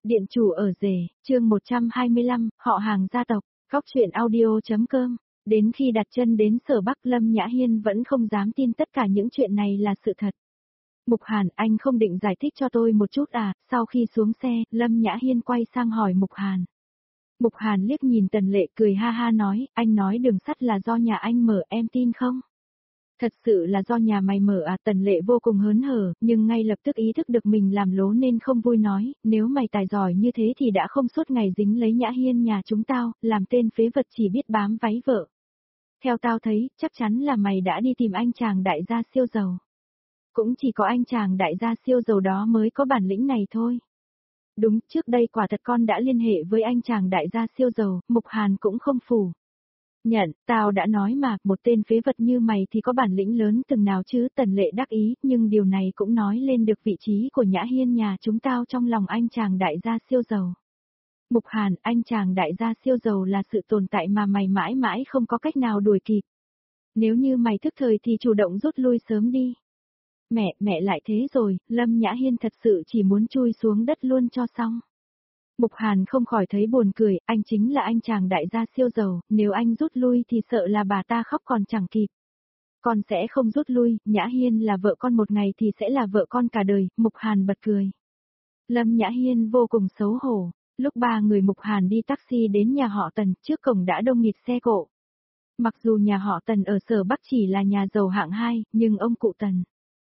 Điện chủ ở rể, chương 125, họ hàng gia tộc, góc truyện audio.com. Đến khi đặt chân đến Sở Bắc, Lâm Nhã Hiên vẫn không dám tin tất cả những chuyện này là sự thật. Mục Hàn, anh không định giải thích cho tôi một chút à? Sau khi xuống xe, Lâm Nhã Hiên quay sang hỏi Mục Hàn. Mục Hàn liếc nhìn Tần Lệ cười ha ha nói, anh nói đường sắt là do nhà anh mở, em tin không? Thật sự là do nhà mày mở à? Tần Lệ vô cùng hớn hở, nhưng ngay lập tức ý thức được mình làm lố nên không vui nói, nếu mày tài giỏi như thế thì đã không suốt ngày dính lấy Nhã Hiên nhà chúng tao, làm tên phế vật chỉ biết bám váy vợ. Theo tao thấy, chắc chắn là mày đã đi tìm anh chàng đại gia siêu giàu. Cũng chỉ có anh chàng đại gia siêu giàu đó mới có bản lĩnh này thôi. Đúng, trước đây quả thật con đã liên hệ với anh chàng đại gia siêu giàu, Mục Hàn cũng không phủ nhận, tao đã nói mà, một tên phế vật như mày thì có bản lĩnh lớn từng nào chứ? Tần Lệ đắc ý, nhưng điều này cũng nói lên được vị trí của Nhã Hiên nhà chúng tao trong lòng anh chàng đại gia siêu giàu. Mục Hàn, anh chàng đại gia siêu giàu là sự tồn tại mà mày mãi mãi không có cách nào đuổi kịp. Nếu như mày thức thời thì chủ động rút lui sớm đi. Mẹ lại thế rồi, Lâm Nhã Hiên thật sự chỉ muốn chui xuống đất luôn cho xong. Mục Hàn không khỏi thấy buồn cười, anh chính là anh chàng đại gia siêu giàu, nếu anh rút lui thì sợ là bà ta khóc còn chẳng kịp. Con sẽ không rút lui, Nhã Hiên là vợ con một ngày thì sẽ là vợ con cả đời, Mục Hàn bật cười. Lâm Nhã Hiên vô cùng xấu hổ, lúc ba người Mục Hàn đi taxi đến nhà họ Tần, trước cổng đã đông nghịt xe cộ. Mặc dù nhà họ Tần ở Sở Bắc chỉ là nhà giàu hạng 2, nhưng ông cụ Tần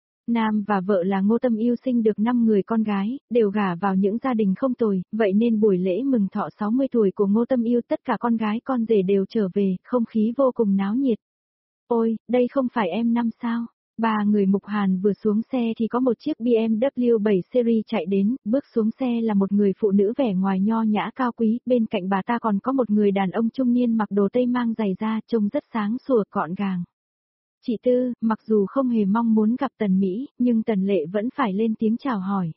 Nam và vợ là Ngô Tâm Yêu sinh được 5 người con gái, đều gả vào những gia đình không tồi, vậy nên buổi lễ mừng thọ 60 tuổi của Ngô Tâm Yêu tất cả con gái con rể đều trở về, không khí vô cùng náo nhiệt. Ôi, đây không phải em năm sao? Ba người Mục Hàn vừa xuống xe thì có một chiếc BMW 7 Series chạy đến, bước xuống xe là một người phụ nữ vẻ ngoài nho nhã cao quý, bên cạnh bà ta còn có một người đàn ông trung niên mặc đồ tây mang giày da, trông rất sáng sủa gọn gàng. Chị Tư, mặc dù không hề mong muốn gặp Tần Mỹ, nhưng Tần Lệ vẫn phải lên tiếng chào hỏi.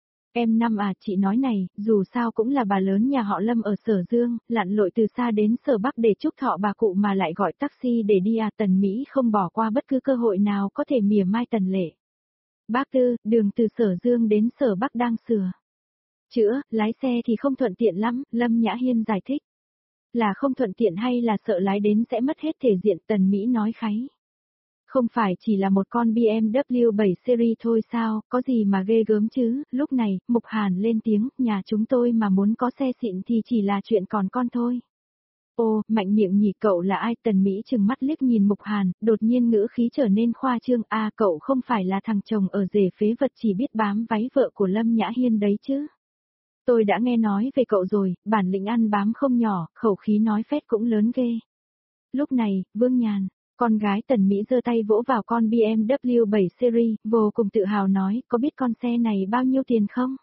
Em Năm à, chị nói này, dù sao cũng là bà lớn nhà họ Lâm ở Sở Dương, lặn lội từ xa đến Sở Bắc để chúc thọ bà cụ mà lại gọi taxi để đi à? Tần Mỹ không bỏ qua bất cứ cơ hội nào có thể mỉa mai Tần Lệ. Bác Tư, đường từ Sở Dương đến Sở Bắc đang sửa chữa, lái xe thì không thuận tiện lắm, Lâm Nhã Hiên giải thích. Là không thuận tiện hay là sợ lái đến sẽ mất hết thể diện? Tần Mỹ nói kháy. Không phải chỉ là một con BMW 7 Series thôi sao, có gì mà ghê gớm chứ? Lúc này, Mục Hàn lên tiếng, nhà chúng tôi mà muốn có xe xịn thì chỉ là chuyện còn con thôi. Ô, mạnh miệng nhỉ, cậu là ai? Tần Mỹ trừng mắt liếc nhìn Mục Hàn, đột nhiên ngữ khí trở nên khoa trương, à cậu không phải là thằng chồng ở rể phế vật chỉ biết bám váy vợ của Lâm Nhã Hiên đấy chứ? Tôi đã nghe nói về cậu rồi, bản lĩnh ăn bám không nhỏ, khẩu khí nói phét cũng lớn ghê. Lúc này, Vương Nhàn, con gái Tần Mỹ giơ tay vỗ vào con BMW 7 Series, vô cùng tự hào nói, có biết con xe này bao nhiêu tiền không?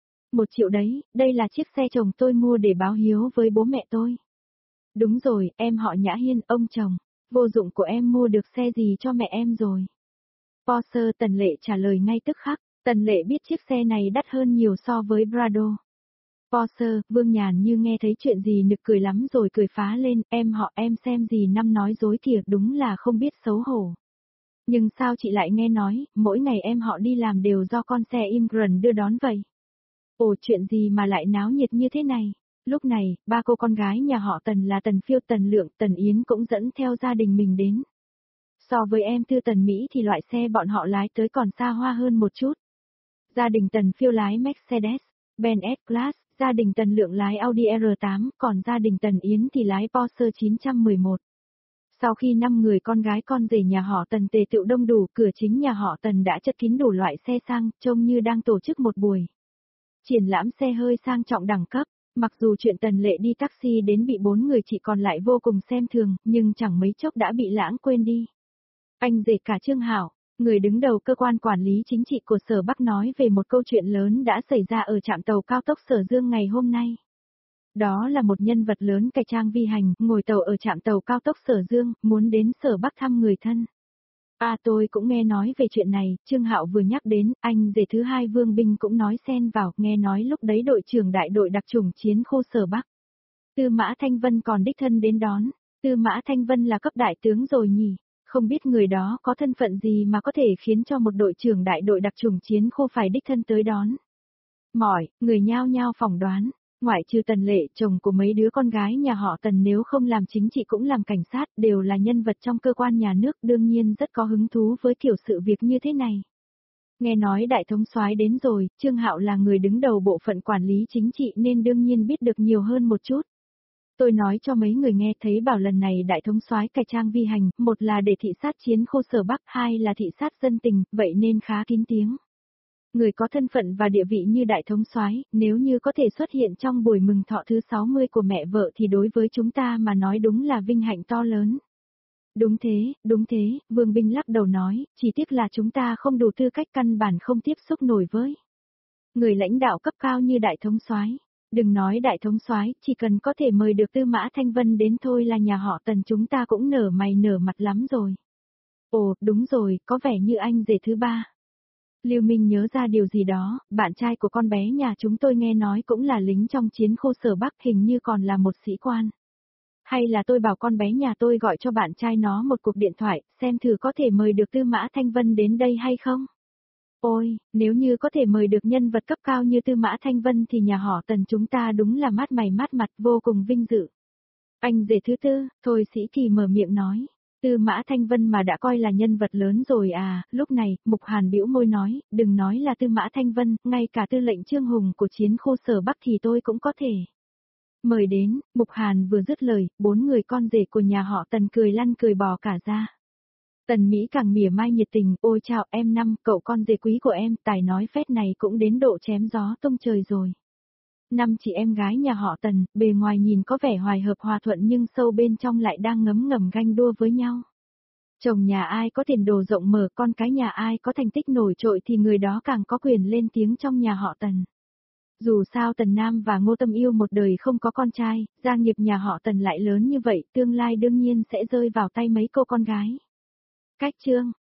1 triệu đấy, đây là chiếc xe chồng tôi mua để báo hiếu với bố mẹ tôi. Đúng rồi, em họ Nhã Hiên, ông chồng, vô dụng của em mua được xe gì cho mẹ em rồi. Porsche, Tần Lệ trả lời ngay tức khắc, Tần Lệ biết chiếc xe này đắt hơn nhiều so với Prado. Porsche, Vương Nhàn như nghe thấy chuyện gì nực cười lắm rồi cười phá lên, em họ em xem gì Năm nói dối kìa, đúng là không biết xấu hổ. Nhưng sao chị lại nghe nói, mỗi ngày em họ đi làm đều do con xe Immigrant đưa đón vậy? Ồ, chuyện gì mà lại náo nhiệt như thế này? Lúc này, ba cô con gái nhà họ Tần là Tần Phiêu, Tần Lượng, Tần Yến cũng dẫn theo gia đình mình đến. So với em Tư Tần Mỹ thì loại xe bọn họ lái tới còn xa hoa hơn một chút. Gia đình Tần Phiêu lái Mercedes-Benz S-Class, gia đình Tần Lượng lái Audi R8, còn gia đình Tần Yến thì lái Porsche 911. Sau khi 5 người con gái con rể nhà họ Tần tề tựu đông đủ, cửa chính nhà họ Tần đã chất kín đủ loại xe sang, trông như đang tổ chức một buổi triển lãm xe hơi sang trọng đẳng cấp. Mặc dù chuyện Tần Lệ đi taxi đến bị 4 người chị còn lại vô cùng xem thường, nhưng chẳng mấy chốc đã bị lãng quên đi. Anh rể cả Trương Hảo, người đứng đầu cơ quan quản lý chính trị của Sở Bắc nói về một câu chuyện lớn đã xảy ra ở trạm tàu cao tốc Sở Dương ngày hôm nay. Đó là một nhân vật lớn cải trang vi hành, ngồi tàu ở trạm tàu cao tốc Sở Dương, muốn đến Sở Bắc thăm người thân. À tôi cũng nghe nói về chuyện này, Trương Hạo vừa nhắc đến, anh rể thứ hai Vương Binh cũng nói xen vào, nghe nói lúc đấy đội trưởng đại đội đặc chủng chiến khu Sở Bắc. Tư Mã Thanh Vân còn đích thân đến đón, Tư Mã Thanh Vân là cấp đại tướng rồi nhỉ? Không biết người đó có thân phận gì mà có thể khiến cho một đội trưởng đại đội đặc chủng chiến khu phải đích thân tới đón. Người nhao nhao phỏng đoán. Ngoại trừ Tần Lệ, chồng của mấy đứa con gái nhà họ Tần nếu không làm chính trị cũng làm cảnh sát, đều là nhân vật trong cơ quan nhà nước, đương nhiên rất có hứng thú với kiểu sự việc như thế này. Nghe nói đại thống soái đến rồi, Trương Hạo là người đứng đầu bộ phận quản lý chính trị nên đương nhiên biết được nhiều hơn một chút. Tôi nói cho mấy người nghe thấy bảo lần này đại thống soái cải trang vi hành, một là để thị sát chiến khu sở Bắc, hai là thị sát dân tình, vậy nên khá kín tiếng. Người có thân phận và địa vị như đại thống soái, nếu như có thể xuất hiện trong buổi mừng thọ thứ 60 của mẹ vợ thì đối với chúng ta mà nói đúng là vinh hạnh to lớn. Đúng thế, Vương Binh lắc đầu nói, chỉ tiếc là chúng ta không đủ tư cách, căn bản không tiếp xúc nổi với người lãnh đạo cấp cao như đại thống soái. Đừng nói đại thống soái, chỉ cần có thể mời được Tư Mã Thanh Vân đến thôi là nhà họ Tần chúng ta cũng nở mày nở mặt lắm rồi. Ồ, đúng rồi, có vẻ như anh rể thứ ba. Lưu Minh nhớ ra điều gì đó, bạn trai của con bé nhà chúng tôi nghe nói cũng là lính trong chiến khu sở Bắc, hình như còn là một sĩ quan. Hay là tôi bảo con bé nhà tôi gọi cho bạn trai nó một cuộc điện thoại, xem thử có thể mời được Tư Mã Thanh Vân đến đây hay không? Ôi, nếu như có thể mời được nhân vật cấp cao như Tư Mã Thanh Vân thì nhà họ Tần chúng ta đúng là mát mày mát mặt, vô cùng vinh dự. Anh rể thứ tư, Thôi Sĩ Kỳ mở miệng nói. Tư Mã Thanh Vân mà đã coi là nhân vật lớn rồi à, lúc này, Mục Hàn bĩu môi nói, đừng nói là Tư Mã Thanh Vân, ngay cả tư lệnh Trương Hùng của chiến khu sở Bắc thì tôi cũng có thể. Mời đến, Mục Hàn vừa dứt lời, 4 người con rể của nhà họ Tần cười lăn cười bò cả ra. Tần Mỹ càng mỉa mai nhiệt tình, ôi chào em Năm, cậu con rể quý của em, tài nói phét này cũng đến độ chém gió tung trời rồi. Năm chị em gái nhà họ Tần, bề ngoài nhìn có vẻ hòa hợp hòa thuận nhưng sâu bên trong lại đang ngấm ngầm ganh đua với nhau. Chồng nhà ai có tiền đồ rộng mở, con cái nhà ai có thành tích nổi trội thì người đó càng có quyền lên tiếng trong nhà họ Tần. Dù sao Tần Nam và Ngô Tâm Yêu một đời không có con trai, gia nghiệp nhà họ Tần lại lớn như vậy, tương lai đương nhiên sẽ rơi vào tay mấy cô con gái. Cách chương